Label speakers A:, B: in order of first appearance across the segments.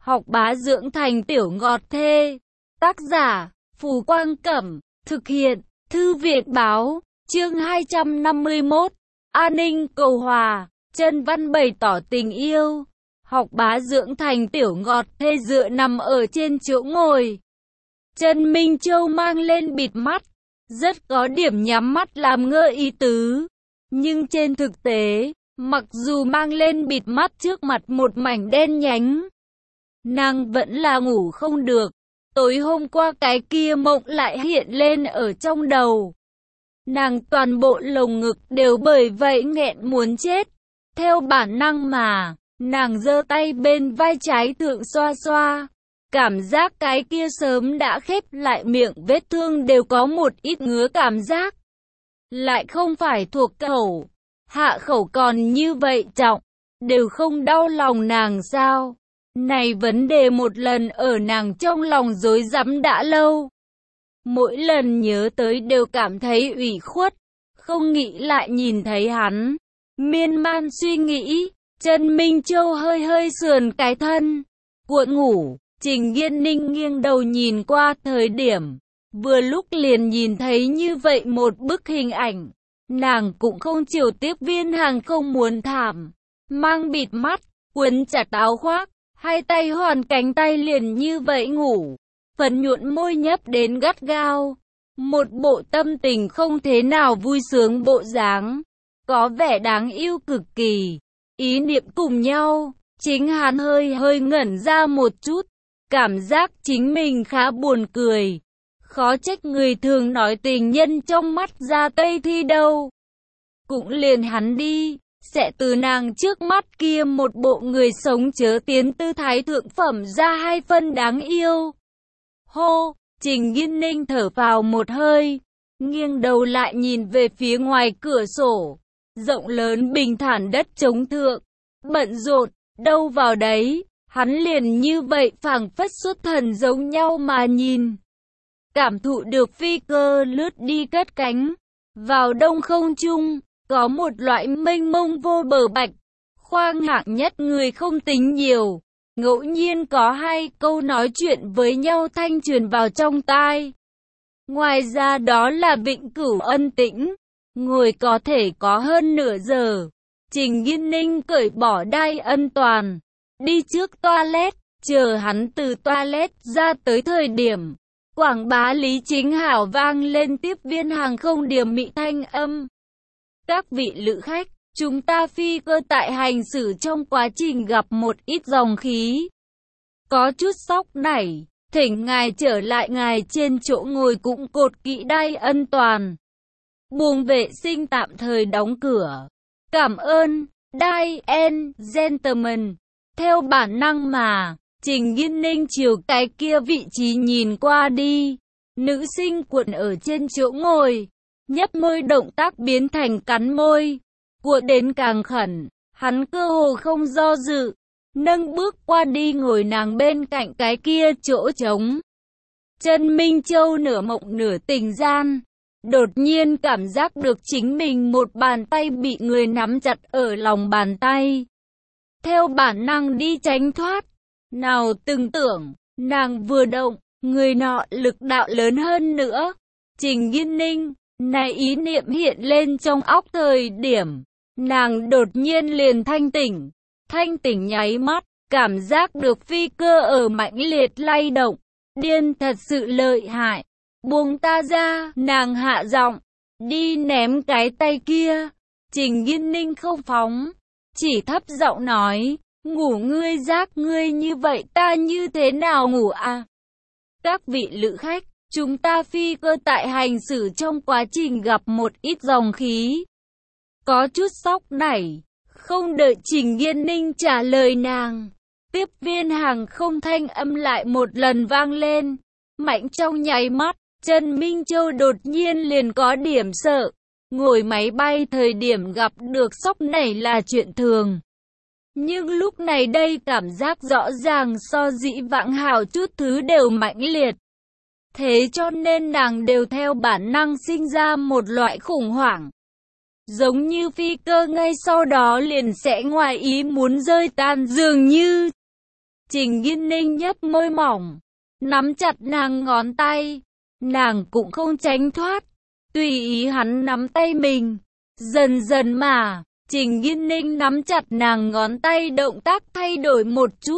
A: Học bá dưỡng thành tiểu ngọt thê. Tác giả, Phù Quang Cẩm. Thực hiện, Thư viện Báo. Chương 251. An ninh cầu hòa. Chân văn bày tỏ tình yêu. Học bá dưỡng thành tiểu ngọt thê dựa nằm ở trên chỗ ngồi. Trần Minh Châu mang lên bịt mắt. Rất có điểm nhắm mắt làm ngơ ý tứ. Nhưng trên thực tế, mặc dù mang lên bịt mắt trước mặt một mảnh đen nhánh, nàng vẫn là ngủ không được. Tối hôm qua cái kia mộng lại hiện lên ở trong đầu. Nàng toàn bộ lồng ngực đều bởi vậy nghẹn muốn chết. Theo bản năng mà, nàng giơ tay bên vai trái thượng xoa xoa. Cảm giác cái kia sớm đã khép lại miệng vết thương đều có một ít ngứa cảm giác. Lại không phải thuộc khẩu, hạ khẩu còn như vậy trọng, đều không đau lòng nàng sao? Này vấn đề một lần ở nàng trong lòng rối rắm đã lâu. Mỗi lần nhớ tới đều cảm thấy ủy khuất, không nghĩ lại nhìn thấy hắn. Miên man suy nghĩ, Trần Minh Châu hơi hơi sườn cái thân, cuộn ngủ. Trình Yên Ninh nghiêng đầu nhìn qua thời điểm, vừa lúc liền nhìn thấy như vậy một bức hình ảnh. Nàng cũng không chiều tiếp Viên Hàng không muốn thảm, mang bịt mắt, quấn chặt áo khoác, hai tay hoàn cánh tay liền như vậy ngủ, phần nhuận môi nhấp đến gắt gao, một bộ tâm tình không thế nào vui sướng bộ dáng, có vẻ đáng yêu cực kỳ. Ý niệm cùng nhau, chính hắn hơi ngẩn ra một chút, cảm giác chính mình khá buồn cười. Khó trách người thường nói tình nhân trong mắt ra Tây Thi đâu. Cũng liền hắn đi, sẽ từ nàng trước mắt kia một bộ người sống chớ tiến tư thái thượng phẩm ra hai phân đáng yêu. Hô, Trình Yên Ninh thở vào một hơi, nghiêng đầu lại nhìn về phía ngoài cửa sổ. Rộng lớn bình thản đất trống thượng, bận rộn, đâu vào đấy. Hắn liền như vậy phảng phất xuất thần giống nhau mà nhìn. Cảm thụ được phi cơ lướt đi cất cánh. Vào đông không trung, có một loại mênh mông vô bờ bạch. Khoang hạng nhất người không tính nhiều. Ngẫu nhiên có hai câu nói chuyện với nhau thanh truyền vào trong tai. Ngoài ra đó là vĩnh cửu ân tĩnh. Ngồi có thể có hơn nửa giờ. Trình Yên Ninh cởi bỏ đai an toàn. Đi trước toilet, chờ hắn từ toilet ra tới thời điểm. Quảng bá Lý Chính Hảo vang lên tiếp Viên Hàng không điềm mị thanh âm. Các vị lữ khách, chúng ta phi cơ tại hành xử trong quá trình gặp một ít dòng khí. Có chút sóc nảy, thỉnh ngài trở lại ngài trên chỗ ngồi cũng cột kỹ đai an toàn. Buồng vệ sinh tạm thời đóng cửa. Cảm ơn, đai and gentlemen. Theo bản năng mà, Trình Yên Ninh chiều cái kia vị trí nhìn qua đi. Nữ sinh cuộn ở trên chỗ ngồi, nhấp môi động tác biến thành cắn môi. Cuộn đến càng khẩn, hắn cơ hồ không do dự, nâng bước qua đi ngồi nàng bên cạnh cái kia chỗ trống. Trần Minh Châu nửa mộng nửa tình gian, đột nhiên cảm giác được chính mình một bàn tay bị người nắm chặt ở lòng bàn tay. Theo bản năng đi tránh thoát, nào từng tưởng, nàng vừa động, người nọ lực đạo lớn hơn nữa. Trình Yên Ninh, này ý niệm hiện lên trong óc thời điểm, nàng đột nhiên liền thanh tỉnh nháy mắt, cảm giác được phi cơ ở mãnh liệt lay động, điên thật sự lợi hại. Buông ta ra, nàng hạ giọng, đi ném cái tay kia. Trình Yên Ninh không phóng, chỉ thấp giọng nói, ngủ ngươi giác ngươi như vậy ta như thế nào ngủ à? Các vị lữ khách, chúng ta phi cơ tại hành xử trong quá trình gặp một ít dòng khí. Có chút sốc nảy, không đợi Trình Yên Ninh trả lời nàng. Tiếp Viên Hàng không thanh âm lại một lần vang lên, mạnh trong nháy mắt, Trần Minh Châu đột nhiên liền có điểm sợ. Ngồi máy bay thời điểm gặp được sốc nảy là chuyện thường. Nhưng lúc này đây cảm giác rõ ràng so dĩ vãng hảo chút thứ đều mãnh liệt. Thế cho nên nàng đều theo bản năng sinh ra một loại khủng hoảng. Giống như phi cơ ngay sau đó liền sẽ ngoài ý muốn rơi tan dường như. Trình Nghiên Ninh nhếch môi mỏng, nắm chặt nàng ngón tay. Nàng cũng không tránh thoát, tùy ý hắn nắm tay mình. Dần dần mà, Trình Nghiên Ninh nắm chặt nàng ngón tay, động tác thay đổi một chút.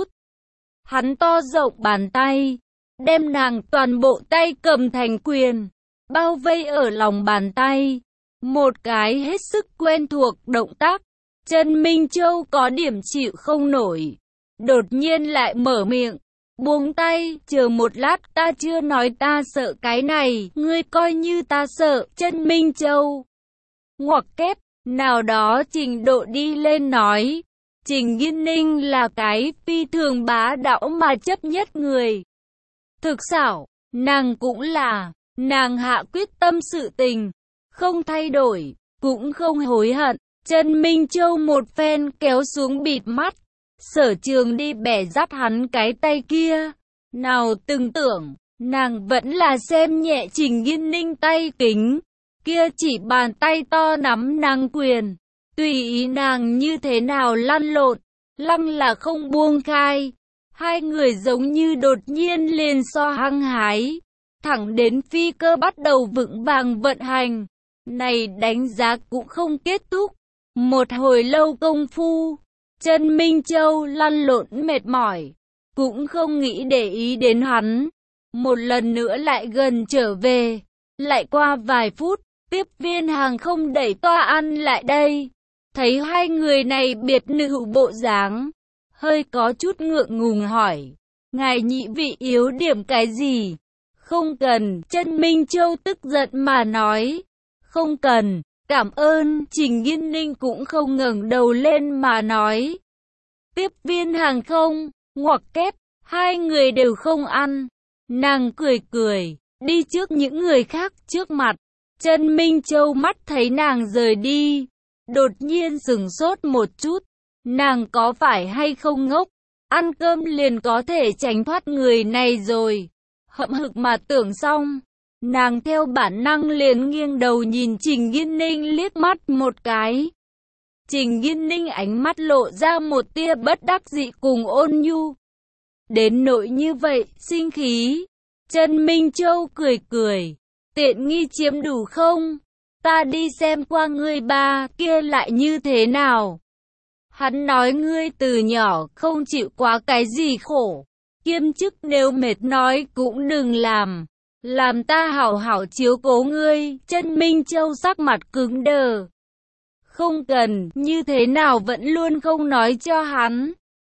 A: Hắn to rộng bàn tay, đem nàng toàn bộ tay cầm thành quyền, bao vây ở lòng bàn tay. Một cái hết sức quen thuộc động tác. Trần Minh Châu có điểm chịu không nổi, đột nhiên lại mở miệng, buông tay, chờ một lát, ta chưa nói ta sợ cái này, ngươi coi như ta sợ. Trần Minh Châu ngoặc kép, nào đó trình độ đi lên nói, Trình Nghiên Ninh là cái phi thường bá đạo mà chấp nhất người. Thực xảo, nàng cũng là, nàng hạ quyết tâm sự tình, không thay đổi, cũng không hối hận. Trần Minh Châu một phen kéo xuống bịt mắt, Sở Trường đi bẻ dắt hắn cái tay kia. Nào từng tưởng, nàng vẫn là xem nhẹ Trình Nghiên Ninh tay kính, kia chỉ bàn tay to nắm nàng quyền, tùy ý nàng như thế nào lăn lộn, lăng là không buông khai. Hai người giống như đột nhiên liền so hăng hái, thẳng đến phi cơ bắt đầu vững vàng vận hành. Này đánh giá cũng không kết thúc. Một hồi lâu công phu, Trần Minh Châu lăn lộn mệt mỏi, cũng không nghĩ để ý đến hắn. Một lần nữa lại gần trở về. Lại qua vài phút, tiếp viên hàng không đẩy toa ăn lại đây. Thấy hai người này biệt nữ bộ dáng, hơi có chút ngượng ngùng hỏi, ngài nhị vị yếu điểm cái gì? Không cần. Trần Minh Châu tức giận mà nói, không cần, cảm ơn. Trình Nghiên Ninh cũng không ngẩng đầu lên mà nói. Tiếp viên hàng không ngoặc kép, hai người đều không ăn. Nàng cười cười, đi trước những người khác trước mặt. Trần Minh Châu mắt thấy nàng rời đi, đột nhiên sửng sốt một chút. Nàng có phải hay không ngốc, ăn cơm liền có thể tránh thoát người này rồi. Hậm hực mà tưởng xong, nàng theo bản năng liền nghiêng đầu nhìn Trình Nghiên Ninh liếc mắt một cái. Trình Nghiên Ninh ánh mắt lộ ra một tia bất đắc dĩ cùng ôn nhu. Đến nỗi như vậy, sinh khí. Trần Minh Châu cười cười, tiện nghi chiếm đủ không? Ta đi xem qua ngươi ba kia lại như thế nào? Hắn nói ngươi từ nhỏ không chịu quá cái gì khổ, kiêm chức nếu mệt nói cũng đừng làm ta hảo hảo chiếu cố ngươi. Trần Minh Châu sắc mặt cứng đờ. Không cần, như thế nào vẫn luôn không nói cho hắn.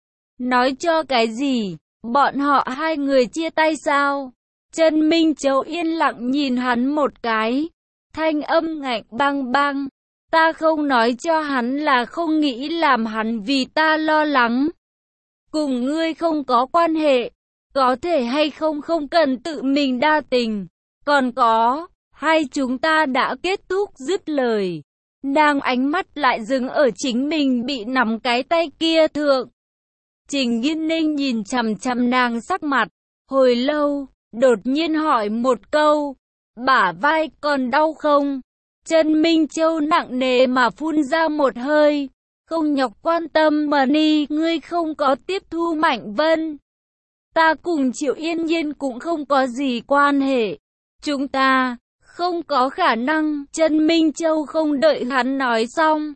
A: Nói cho cái gì? Bọn họ hai người chia tay sao? Trần Minh Châu yên lặng nhìn hắn một cái, thanh âm ngạnh băng băng. Ta không nói cho hắn là không nghĩ làm hắn vì ta lo lắng. Cùng ngươi không có quan hệ, có thể hay không không cần tự mình đa tình. Còn có, hai chúng ta đã kết thúc. Dứt lời, nàng ánh mắt lại dừng ở chính mình bị nắm cái tay kia thượng. Trình Nghiên Ninh nhìn chằm chằm nàng sắc mặt, hồi lâu, đột nhiên hỏi một câu, bả vai còn đau không? Trần Minh Châu nặng nề mà phun ra một hơi, không nhọc quan tâm mà ni, ngươi không có tiếp thu Mạnh Vân. Ta cùng Triệu Yên Nhiên cũng không có gì quan hệ, chúng ta không có khả năng. Trần Minh Châu không đợi hắn nói xong,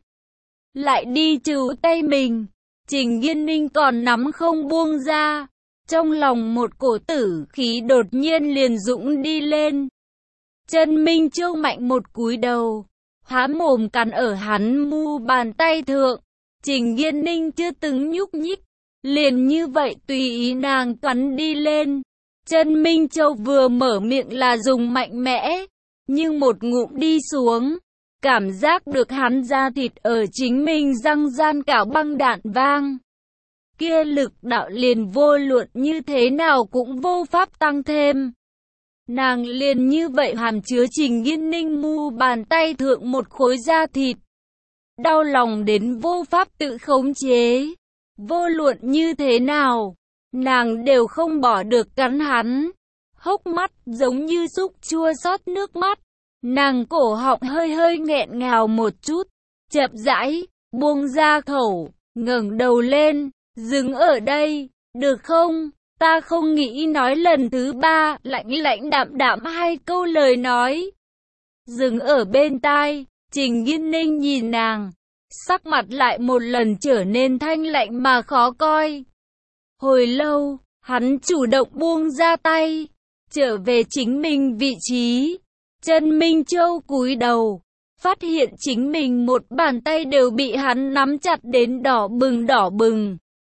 A: lại đi trừ tay mình. Trình Nghiên Ninh còn nắm không buông ra, trong lòng một cổ tử khí đột nhiên liền dũng đi lên. Trần Minh Châu mạnh một cúi đầu, há mồm cắn ở hắn mu bàn tay thượng. Trình Nghiên Ninh chưa từng nhúc nhích, liền như vậy tùy ý nàng cắn đi lên. Trần Minh Châu vừa mở miệng là dùng mạnh mẽ, nhưng một ngụm đi xuống, cảm giác được hắn da thịt ở chính mình răng gian cảo băng đạn vang. Kia lực đạo liền vô luận như thế nào cũng vô pháp tăng thêm. Nàng liền như vậy hàm chứa Trình Nghiên Ninh mu bàn tay thượng một khối da thịt. Đau lòng đến vô pháp tự khống chế. Vô luận như thế nào, nàng đều không bỏ được cắn hắn. Hốc mắt giống như xúc chua xót nước mắt. Nàng cổ họng hơi hơi nghẹn ngào một chút, chậm rãi buông ra khẩu, ngẩng đầu lên, dừng ở đây. Được không? Ta không nghĩ nói lần thứ ba, lạnh lạnh đạm đạm hai câu lời nói. Dừng ở bên tai, Trình Nghiên Ninh nhìn nàng, sắc mặt lại một lần trở nên thanh lạnh mà khó coi. Hồi lâu, hắn chủ động buông ra tay, trở về chính mình vị trí. Trần Minh Châu cúi đầu, phát hiện chính mình một bàn tay đều bị hắn nắm chặt đến đỏ bừng.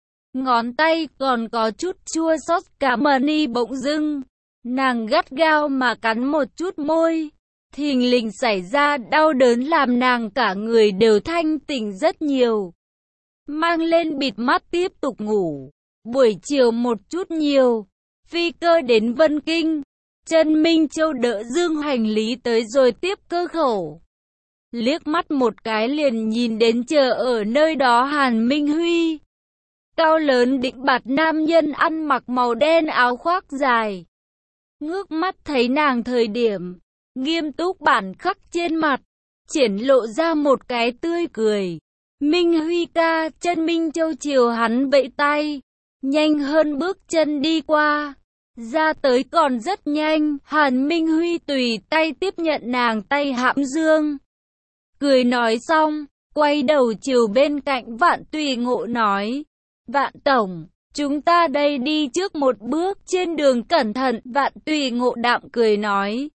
A: Ngón tay còn có chút chua xót, cả mani bỗng dưng. Nàng gắt gao mà cắn một chút môi. Thình lình xảy ra đau đớn làm nàng cả người đều thanh tỉnh rất nhiều. Mang lên bịt mắt tiếp tục ngủ. Buổi chiều một chút nhiều, phi cơ đến Vân Kinh. Trần Minh Châu đỡ dương hành lý tới rồi tiếp cơ khẩu. Liếc mắt một cái liền nhìn đến chờ ở nơi đó Hàn Minh Huy. Cao lớn định bạt nam nhân ăn mặc màu đen áo khoác dài. Ngước mắt thấy nàng thời điểm, nghiêm túc bản khắc trên mặt, triển lộ ra một cái tươi cười. Minh Huy ca, Trần Minh Châu chiều hắn vẫy tay, nhanh hơn bước chân đi qua. Ra tới còn rất nhanh, Hàn Minh Huy tùy tay tiếp nhận nàng tay hãm dương. Cười nói xong, quay đầu chiều bên cạnh Vạn Tùy Ngộ nói. Vạn tổng, chúng ta đây đi trước một bước, trên đường cẩn thận. Vạn Tùy Ngộ đạm cười nói.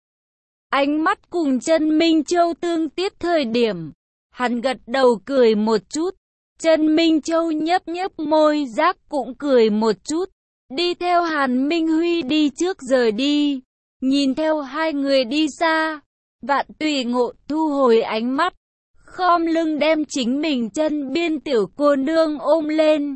A: Ánh mắt cùng Trần Minh Châu tương tiếp thời điểm, hắn gật đầu cười một chút. Trần Minh Châu nhấp môi giác cũng cười một chút. Đi theo Hàn Minh Huy đi trước rời đi. Nhìn theo hai người đi xa, Vạn Tùy Ngộ thu hồi ánh mắt, khom lưng đem chính mình chân biên tiểu cô nương ôm lên.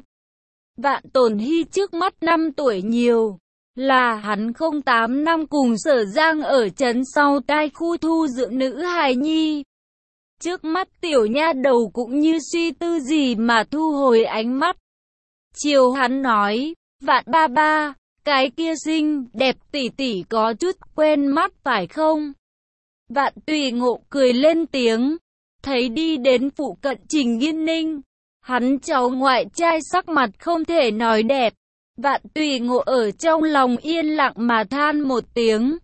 A: Vạn Tồn Hy trước mắt 5 tuổi nhiều, là hắn 08 năm cùng Sở Giang ở trấn sau tai khu thu dưỡng nữ hài nhi. Trước mắt tiểu nha đầu cũng như suy tư gì mà thu hồi ánh mắt. Chiều hắn nói, Vạn ba ba, cái kia xinh đẹp tỷ tỷ có chút quen mắt phải không? Vạn Tùy Ngộ cười lên tiếng, thấy đi đến phụ cận Trình Nghiên Ninh. Hắn cháu ngoại trai sắc mặt không thể nói đẹp. Vạn Tùy Ngộ ở trong lòng yên lặng mà than một tiếng.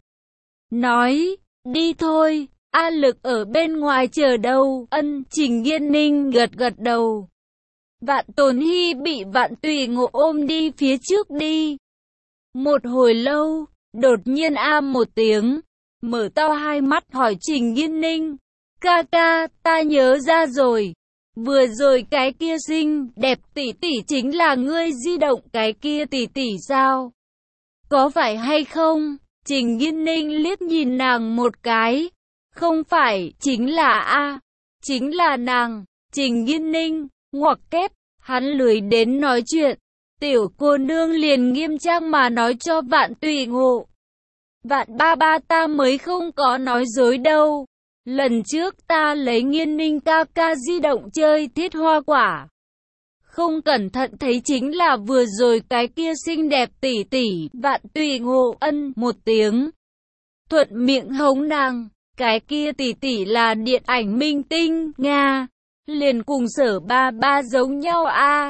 A: Nói, đi thôi, A Lực ở bên ngoài chờ đâu. Ân, Trình Nghiên Ninh gật đầu. Vạn Tồn Hy bị Vạn Tùy Ngộ ôm đi phía trước đi. Một hồi lâu, đột nhiên một tiếng, mở to hai mắt hỏi Trình Nghiên Ninh. Ca ca, ta nhớ ra rồi. Vừa rồi cái kia xinh đẹp tỷ tỷ chính là ngươi di động cái kia tỷ tỷ sao? Có phải hay không? Trình Nghiên Ninh liếc nhìn nàng một cái. Không phải, chính là chính là nàng. Trình Nghiên Ninh, ngoặc kép, hắn lười đến nói chuyện. Tiểu cô nương liền nghiêm trang mà nói cho Vạn Tùy Ngộ. Vạn ba ba ta mới không có nói dối đâu. Lần trước ta lấy Nghiên Ninh ca ca di động chơi thiết hoa quả. Không cẩn thận thấy chính là vừa rồi cái kia xinh đẹp tỷ tỷ. Vạn Tùy Ngộ ân một tiếng. Thuận miệng hống nàng. Cái kia tỷ tỷ là điện ảnh minh tinh, Nga. Liền cùng Sở ba ba giống nhau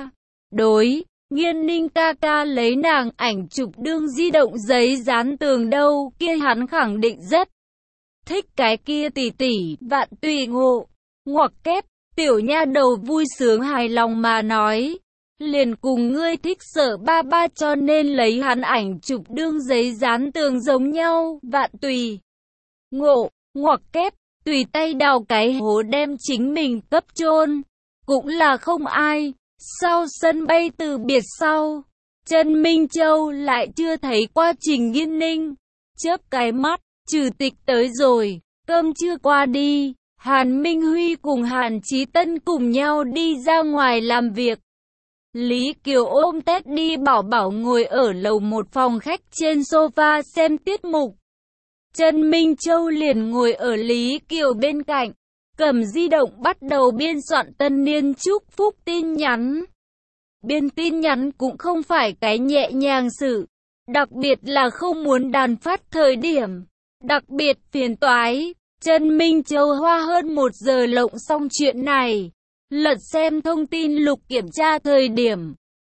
A: Đối, Nghiên Ninh ca ca lấy nàng ảnh chụp đương di động giấy dán tường đâu, kia hắn khẳng định rất thích cái kia tỷ tỷ. Vạn Tùy Ngộ, ngoặc kép, tiểu nha đầu vui sướng hài lòng mà nói. Liền cùng ngươi thích Sở ba ba cho nên lấy hắn ảnh chụp đương giấy dán tường giống nhau. Vạn Tùy Ngộ, ngoặc kép, tùy tay đào cái hố đem chính mình cấp chôn. Cũng là không ai. Sau sân bay từ biệt sau, Trần Minh Châu lại chưa thấy qua Trình Nghiên Ninh. Chớp cái mắt, Trừ Tịch tới rồi, cơm trưa qua đi, Hàn Minh Huy cùng Hàn Chí Tân cùng nhau đi ra ngoài làm việc. Lý Kiều ôm Tết đi bảo bảo ngồi ở lầu một phòng khách trên sofa xem tiết mục. Trần Minh Châu liền ngồi ở Lý Kiều bên cạnh, cầm di động bắt đầu biên soạn tân niên chúc phúc tin nhắn. Biên tin nhắn cũng không phải cái nhẹ nhàng sự, đặc biệt là không muốn đàn phát thời điểm, đặc biệt phiền toái. Trần Minh Châu hoa hơn 1 giờ lộng xong chuyện này, lật xem thông tin lục kiểm tra thời điểm,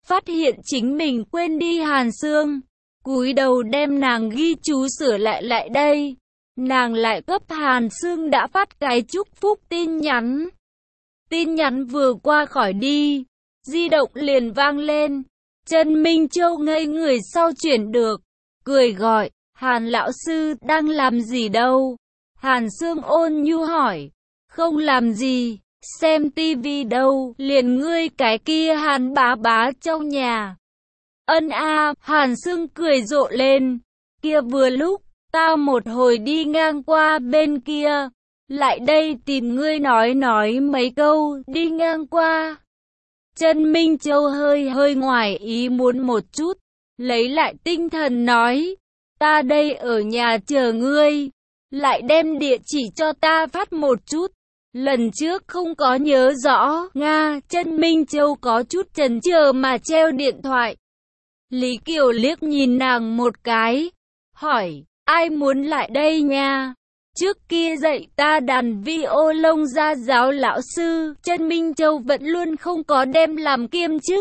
A: phát hiện chính mình quên đi Hàn Sương, cúi đầu đem nàng ghi chú sửa lại đây. Nàng lại cấp Hàn Sương đã phát cái chúc phúc tin nhắn. Tin nhắn vừa qua khỏi đi, di động liền vang lên. Trần Minh Châu ngây người sau chuyển được, cười gọi, Hàn lão sư đang làm gì đâu? Hàn Sương ôn nhu hỏi, không làm gì, xem tivi đâu, liền ngươi cái kia Hàn bá bá trong nhà. Ân a, Hàn Sương cười rộ lên, kia vừa lúc, ta một hồi đi ngang qua bên kia, lại đây tìm ngươi nói mấy câu, đi ngang qua. Trần Minh Châu hơi ngoài ý muốn một chút, lấy lại tinh thần nói, ta đây ở nhà chờ ngươi, lại đem địa chỉ cho ta phát một chút. Lần trước không có nhớ rõ, Nga. Trần Minh Châu có chút chần chờ mà treo điện thoại. Lý Kiều liếc nhìn nàng một cái, hỏi, ai muốn lại đây nha? Trước kia dạy ta đàn violon gia giáo lão sư, Trần Minh Châu vẫn luôn không có đem làm kiêm chức.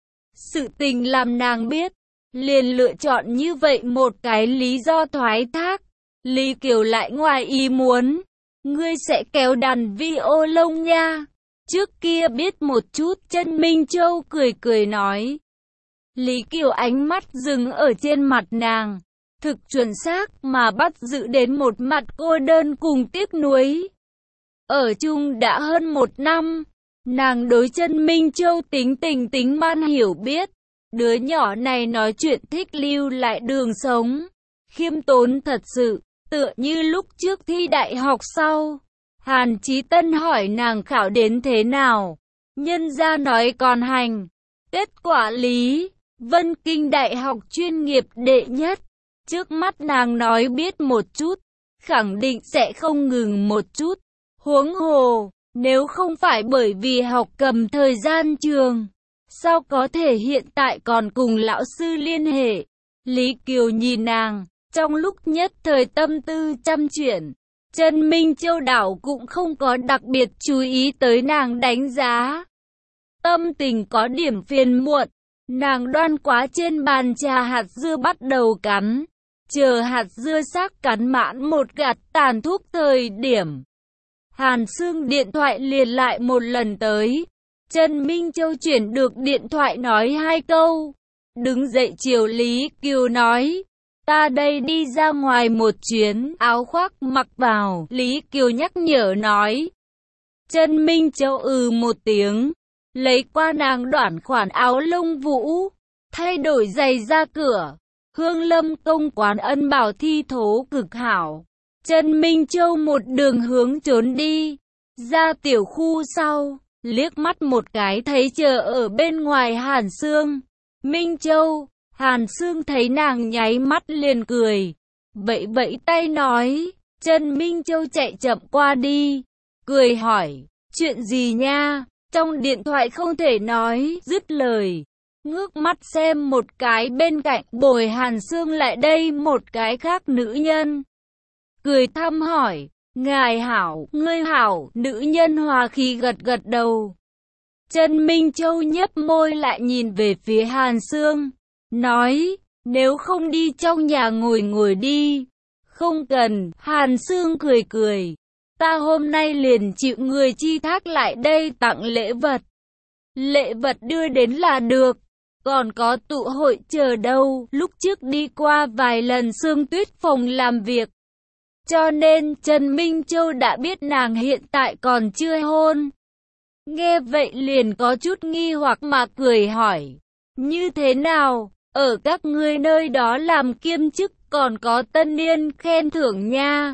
A: Sự tình làm nàng biết, liền lựa chọn như vậy một cái lý do thoái thác. Lý Kiều lại ngoài ý muốn, ngươi sẽ kéo đàn violon nha. Trước kia biết một chút, Trần Minh Châu cười nói. Lý Kiều ánh mắt dừng ở trên mặt nàng, thực chuẩn xác mà bắt giữ đến một mặt cô đơn cùng tiếc nuối. Ở chung đã hơn 1 năm, nàng đối Trần Minh Châu tính man hiểu biết. Đứa nhỏ này nói chuyện thích lưu lại đường sống, khiêm tốn thật sự, tựa như lúc trước thi đại học sau. Hàn Chí Tân hỏi nàng khảo đến thế nào, nhân gia nói còn hành. Kết quả Lý Vân Kinh đại học chuyên nghiệp đệ nhất. Trước mắt nàng nói biết một chút, khẳng định sẽ không ngừng một chút. Huống hồ, nếu không phải bởi vì học cầm thời gian trường, sao có thể hiện tại còn cùng lão sư liên hệ? Lý Kiều nhìn nàng, trong lúc nhất thời tâm tư trăm chuyển. Trần Minh Châu đảo cũng không có đặc biệt chú ý tới nàng đánh giá. Tâm tình có điểm phiền muộn, nàng đoan quá trên bàn trà hạt dưa bắt đầu cắn. Chờ hạt dưa xác cắn mãn một gạt tàn thuốc thời điểm. Hàn Sương điện thoại liền lại một lần tới. Trần Minh Châu chuyển được điện thoại nói 2 câu. Đứng dậy chiều Lý Kiều nói, ta đây đi ra ngoài một chuyến, áo khoác mặc vào. Lý Kiều nhắc nhở nói. Trần Minh Châu một tiếng, lấy qua nàng đoản khoản áo lông vũ, thay đổi giày ra cửa. Hương Lâm công quán ân bảo thi thố cực hảo. Trần Minh Châu một đường hướng trốn đi, ra tiểu khu sau, liếc mắt một cái thấy chờ ở bên ngoài Hàn Sương. Minh Châu, Hàn Sương thấy nàng nháy mắt liền cười, vẫy tay nói. Trần Minh Châu chạy chậm qua đi, cười hỏi, chuyện gì nha? Trong điện thoại không thể nói, dứt lời. Ngước mắt xem một cái bên cạnh bồi Hàn Sương lại đây một cái khác nữ nhân. Cười thăm hỏi, ngài hảo, ngươi hảo, nữ nhân hòa khí gật đầu. Trần Minh Châu nhếch môi lại nhìn về phía Hàn Sương, nói, nếu không đi trong nhà ngồi đi. Không cần, Hàn Sương cười, ta hôm nay liền chịu người chi thác lại đây tặng lễ vật. Lễ vật đưa đến là được. Còn có tụ hội chờ đâu, lúc trước đi qua vài lần Sương Tuyết phòng làm việc. Cho nên Trần Minh Châu đã biết nàng hiện tại còn chưa hôn. Nghe vậy liền có chút nghi hoặc mà cười hỏi, như thế nào, ở các ngươi nơi đó làm kiêm chức còn có tân niên khen thưởng nha.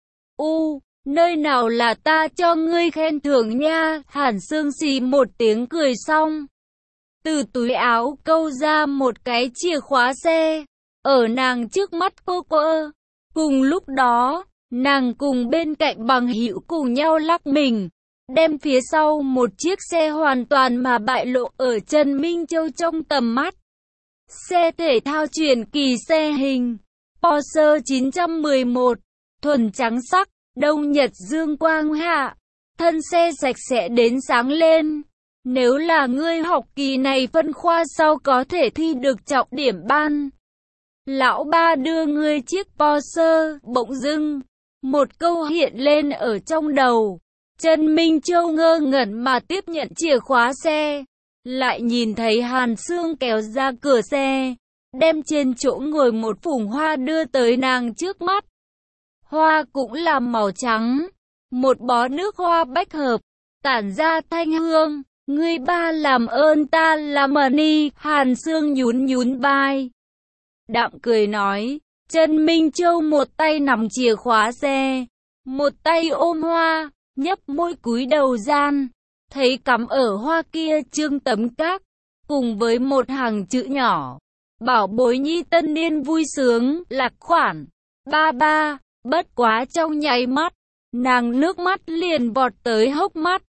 A: Nơi nào là ta cho ngươi khen thưởng nha? Hàn Sương xì một tiếng cười xong, từ túi áo câu ra một cái chìa khóa xe, ở nàng trước mắt cô. Cùng lúc đó, nàng cùng bên cạnh bằng hữu cùng nhau lắc mình, đem phía sau một chiếc xe hoàn toàn mà bại lộ ở Trần Minh Châu trong tầm mắt. Xe thể thao truyền kỳ xe hình Porsche 911, thuần trắng sắc, đông nhật dương quang hạ, thân xe sạch sẽ đến sáng lên. Nếu là ngươi học kỳ này phân khoa sau có thể thi được trọng điểm ban. Lão ba đưa ngươi chiếc Porsche, bỗng dưng. Một câu hiện lên ở trong đầu. Trần Minh Châu ngơ ngẩn mà tiếp nhận chìa khóa xe. Lại nhìn thấy Hàn Sương kéo ra cửa xe. Đem trên chỗ ngồi một phủng hoa đưa tới nàng trước mắt. Hoa cũng là màu trắng. Một bó nước hoa bách hợp. Tản ra thanh hương. Ngươi ba làm ơn ta làm ơn. Hàn Sương nhún nhún vai. Đạm cười nói. Trần Minh Châu một tay nắm chìa khóa xe. Một tay ôm hoa. Nhấp môi cúi đầu gian. Thấy cắm ở hoa kia Trương Tấm Các. Cùng với một hàng chữ nhỏ. Bảo bối nhi tân niên vui sướng, lạc khoản. Ba ba, bất quá trong nháy mắt. Nàng nước mắt liền vọt tới hốc mắt.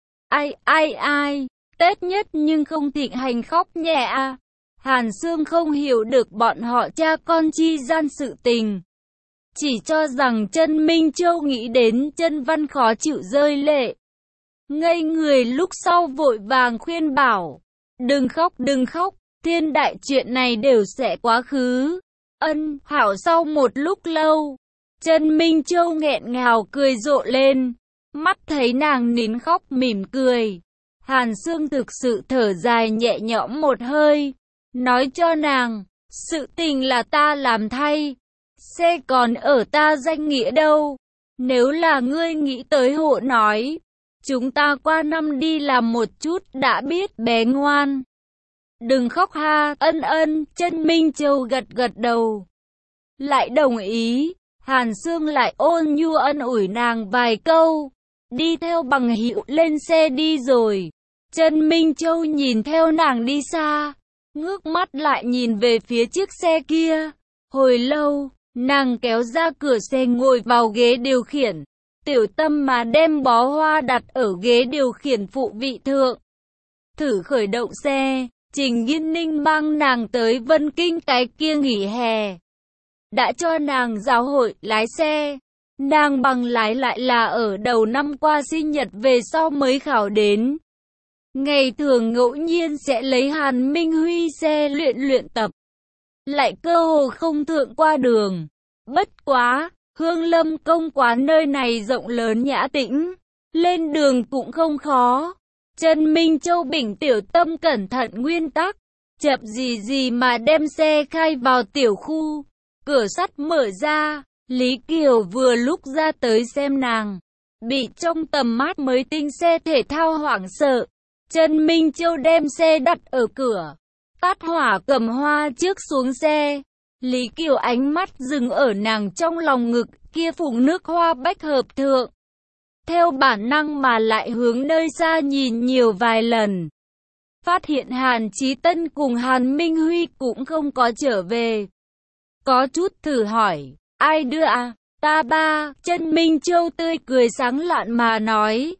A: Ai, Tết nhất nhưng không thịnh hành khóc nhẹ à. Hàn Sương không hiểu được bọn họ cha con chi gian sự tình. Chỉ cho rằng Trần Minh Châu nghĩ đến Trần Văn khó chịu rơi lệ. Ngây người lúc sau vội vàng khuyên bảo. Đừng khóc, thiên đại chuyện này đều sẽ quá khứ. Hảo sau một lúc lâu. Trần Minh Châu nghẹn ngào cười rộ lên. Mắt thấy nàng nín khóc mỉm cười. Hàn Sương thực sự thở dài nhẹ nhõm một hơi. Nói cho nàng, sự tình là ta làm thay. Xe còn ở ta danh nghĩa đâu. Nếu là ngươi nghĩ tới hộ nói. Chúng ta qua năm đi làm một chút đã biết bé ngoan. Đừng khóc ha, Trần Minh Châu gật đầu. Lại đồng ý, Hàn Sương lại ôn nhu ân ủi nàng vài câu. Đi theo bằng hữu lên xe đi rồi. Trần Minh Châu nhìn theo nàng đi xa. Ngước mắt lại nhìn về phía chiếc xe kia. Hồi lâu, nàng kéo ra cửa xe ngồi vào ghế điều khiển. Tiểu tâm mà đem bó hoa đặt ở ghế điều khiển phụ vị thượng. Thử khởi động xe, Trình Nghiên Ninh mang nàng tới Vân Kinh cái kia nghỉ hè. Đã cho nàng giáo hội lái xe. Nàng bằng lái lại là ở đầu năm qua sinh nhật về sau mới khảo đến. Ngày thường ngẫu nhiên sẽ lấy Hàn Minh Huy xe luyện tập. Lại cơ hồ không thượng qua đường. Bất quá, Hương Lâm công quán nơi này rộng lớn nhã tĩnh. Lên đường cũng không khó. Trần Minh Châu bình tiểu tâm cẩn thận nguyên tắc. Chậm gì mà đem xe khai vào tiểu khu. Cửa sắt mở ra. Lý Kiều vừa lúc ra tới xem nàng. Bị trong tầm mắt mới tinh xe thể thao hoảng sợ. Trần Minh Châu đem xe đặt ở cửa. Tắt hỏa cầm hoa trước xuống xe. Lý Kiều ánh mắt dừng ở nàng trong lòng ngực kia phùng nước hoa bách hợp thượng. Theo bản năng mà lại hướng nơi xa nhìn nhiều vài lần. Phát hiện Hàn Chí Tân cùng Hàn Minh Huy cũng không có trở về. Có chút thử hỏi, ai đưa à? Ta ba. Trần Minh Châu tươi cười sáng lạn mà nói.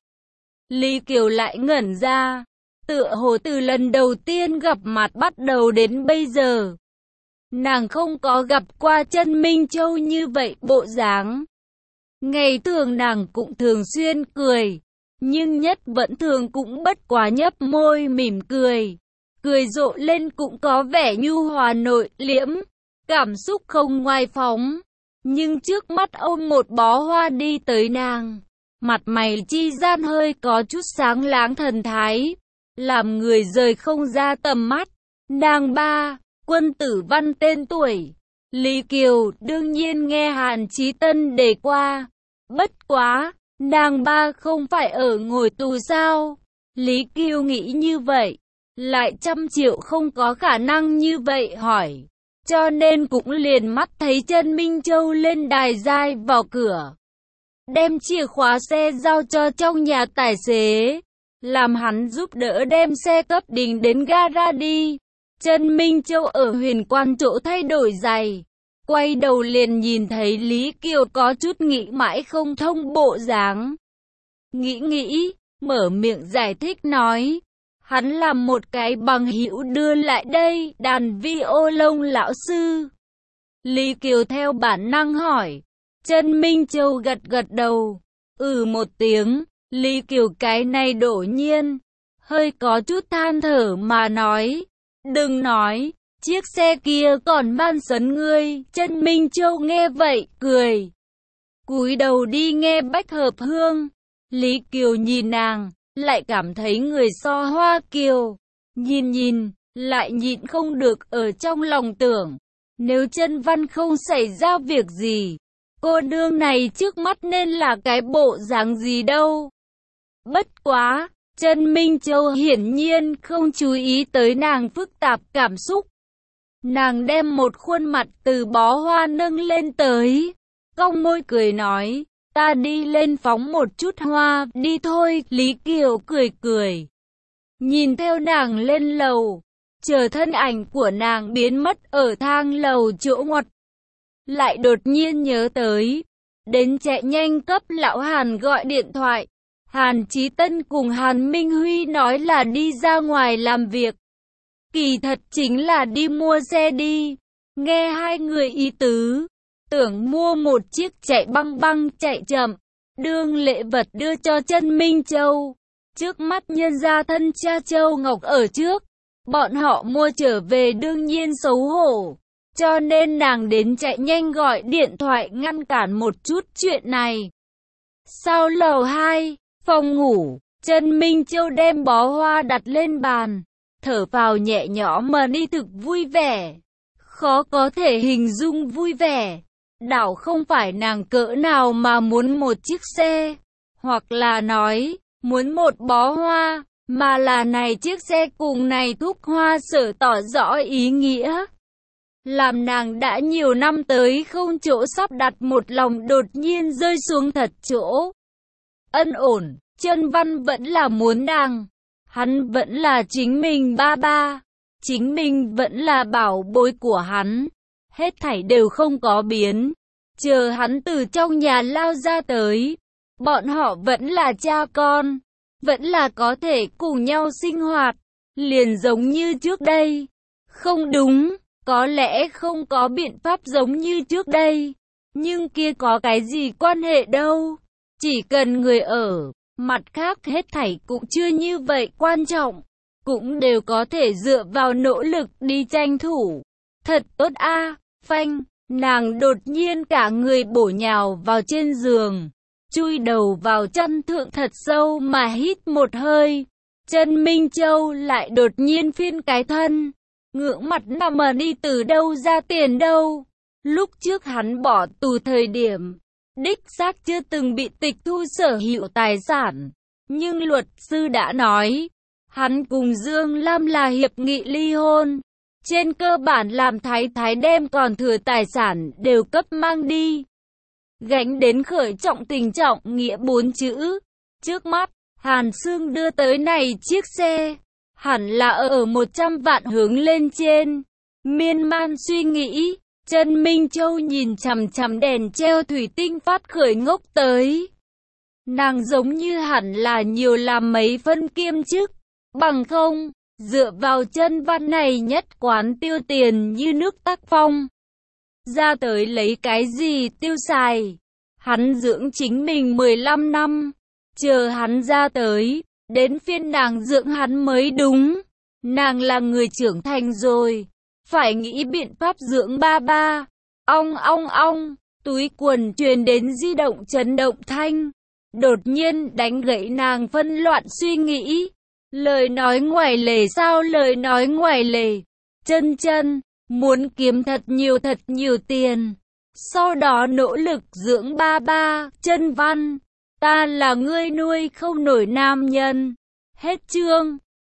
A: Lý Kiều lại ngẩn ra. Tựa hồ từ lần đầu tiên gặp mặt bắt đầu đến bây giờ. Nàng không có gặp qua Trần Minh Châu như vậy bộ dáng. Ngày thường nàng cũng thường xuyên cười. Nhưng nhất vẫn thường cũng bất quá nhấp môi mỉm cười. Cười rộ lên cũng có vẻ nhu hòa nội liễm. Cảm xúc không ngoài phóng. Nhưng trước mắt ôm một bó hoa đi tới nàng. Mặt mày chi gian hơi có chút sáng láng thần thái. Làm người rời không ra tầm mắt. Nàng ba, Quân Tử Văn tên tuổi. Lý Kiều đương nhiên nghe Hàn Chí Tân đề qua. Bất quá, nàng ba không phải ở ngồi tù sao? Lý Kiều nghĩ như vậy. Lại 100 triệu không có khả năng như vậy hỏi. Cho nên cũng liền mắt thấy Trần Minh Châu lên đài giai vào cửa. Đem chìa khóa xe giao cho trong nhà tài xế. Làm hắn giúp đỡ đem xe cấp đình đến gara đi. Trần Minh Châu ở Huyền Quan chỗ thay đổi giày. Quay đầu liền nhìn thấy Lý Kiều có chút nghĩ mãi không thông bộ dáng. Nghĩ, mở miệng giải thích nói. Hắn làm một cái bằng hữu đưa lại đây, đàn vi ô lông lão sư. Lý Kiều theo bản năng hỏi. Trần Minh Châu gật đầu. Một tiếng, Lý Kiều cái này đổ nhiên. hơi có chút than thở mà nói, đừng nói, chiếc xe kia còn ban sấn ngươi. Chân Minh Châu nghe vậy, cười, cúi đầu đi nghe Bách Hợp Hương. Lý Kiều nhìn nàng, lại cảm thấy người so Hoa Kiều. Nhìn, lại nhịn không được ở trong lòng tưởng, nếu Chân Văn không xảy ra việc gì, cô nương này trước mắt nên là cái bộ dáng gì đâu. Bất quá, Chân Minh Châu hiển nhiên không chú ý tới nàng phức tạp cảm xúc. Nàng đem một khuôn mặt từ bó hoa nâng lên tới, cong môi cười nói, ta đi lên phóng một chút hoa, đi thôi. Lý Kiều cười, nhìn theo nàng lên lầu, chờ thân ảnh của nàng biến mất ở thang lầu chỗ ngoặt. Lại đột nhiên nhớ tới, đến chạy nhanh cấp lão Hàn gọi điện thoại. Hàn Chí Tân cùng Hàn Minh Huy nói là đi ra ngoài làm việc, kỳ thật chính là đi mua xe đi. Nghe hai người ý tứ, tưởng mua một chiếc chạy băng chạy chậm, đương lễ vật đưa cho Chân Minh Châu. Trước mắt nhân gia thân cha Châu Ngọc ở trước, bọn họ mua trở về đương nhiên xấu hổ, cho nên nàng đến chạy nhanh gọi điện thoại ngăn cản một chút chuyện này. Sau lầu 2, phòng ngủ, Chân Minh Châu đem bó hoa đặt lên bàn, thở phào nhẹ nhõm mà đi, thực vui vẻ. Khó có thể hình dung vui vẻ. Đảo không phải nàng cỡ nào mà muốn một chiếc xe, hoặc là nói, muốn một bó hoa, mà là này chiếc xe cùng này thúc hoa sở tỏ rõ ý nghĩa. Làm nàng đã nhiều năm tới không chỗ sắp đặt, một lòng đột nhiên rơi xuống thật chỗ. Ân ổn, Chân Văn vẫn là muốn nàng. Hắn vẫn là chính mình ba ba. Chính mình vẫn là bảo bối của hắn. Hết thảy đều không có biến. Chờ hắn từ trong nhà lao ra tới, bọn họ vẫn là cha con, vẫn là có thể cùng nhau sinh hoạt, liền giống như trước đây. Không đúng, có lẽ không có biện pháp giống như trước đây, nhưng kia có cái gì quan hệ đâu. Chỉ cần người ở, mặt khác hết thảy cũng chưa như vậy quan trọng, cũng đều có thể dựa vào nỗ lực đi tranh thủ. Thật tốt a. Phanh, nàng đột nhiên cả người bổ nhào vào trên giường, chui đầu vào chăn thượng thật sâu mà hít một hơi. Chân Minh Châu lại đột nhiên phiên cái thân, ngưỡng mặt nằm mà đi, từ đâu ra tiền đâu. Lúc trước hắn bỏ tù thời điểm, đích xác chưa từng bị tịch thu sở hữu tài sản, nhưng luật sư đã nói, hắn cùng Dương Lam là hiệp nghị ly hôn. Trên cơ bản làm thái thái đem còn thừa tài sản đều cấp mang đi. Gánh đến khởi trọng tình trọng nghĩa 4 chữ. Trước mắt, Hàn Sương đưa tới này chiếc xe, hẳn là ở 100 vạn hướng lên trên. Miên man suy nghĩ, Chân Minh Châu nhìn chằm chằm đèn treo thủy tinh phát khởi ngốc tới. Nàng giống như hẳn là nhiều làm mấy phân kiêm chức, bằng không, dựa vào Chân Văn này nhất quán tiêu tiền như nước tác phong. Ra tới lấy cái gì tiêu xài? Hắn dưỡng chính mình 15 năm, chờ hắn ra tới, đến phiên nàng dưỡng hắn mới đúng. Nàng là người trưởng thành rồi, phải nghĩ biện pháp dưỡng ba ba. Ong ong ong, túi quần truyền đến di động chấn động thanh, đột nhiên đánh gãy nàng phân loạn suy nghĩ. Lời nói ngoài lề sao, lời nói ngoài lề. Chân muốn kiếm thật nhiều tiền, sau đó nỗ lực dưỡng ba ba. Chân Văn, ta là ngươi nuôi không nổi nam nhân. Hết chương.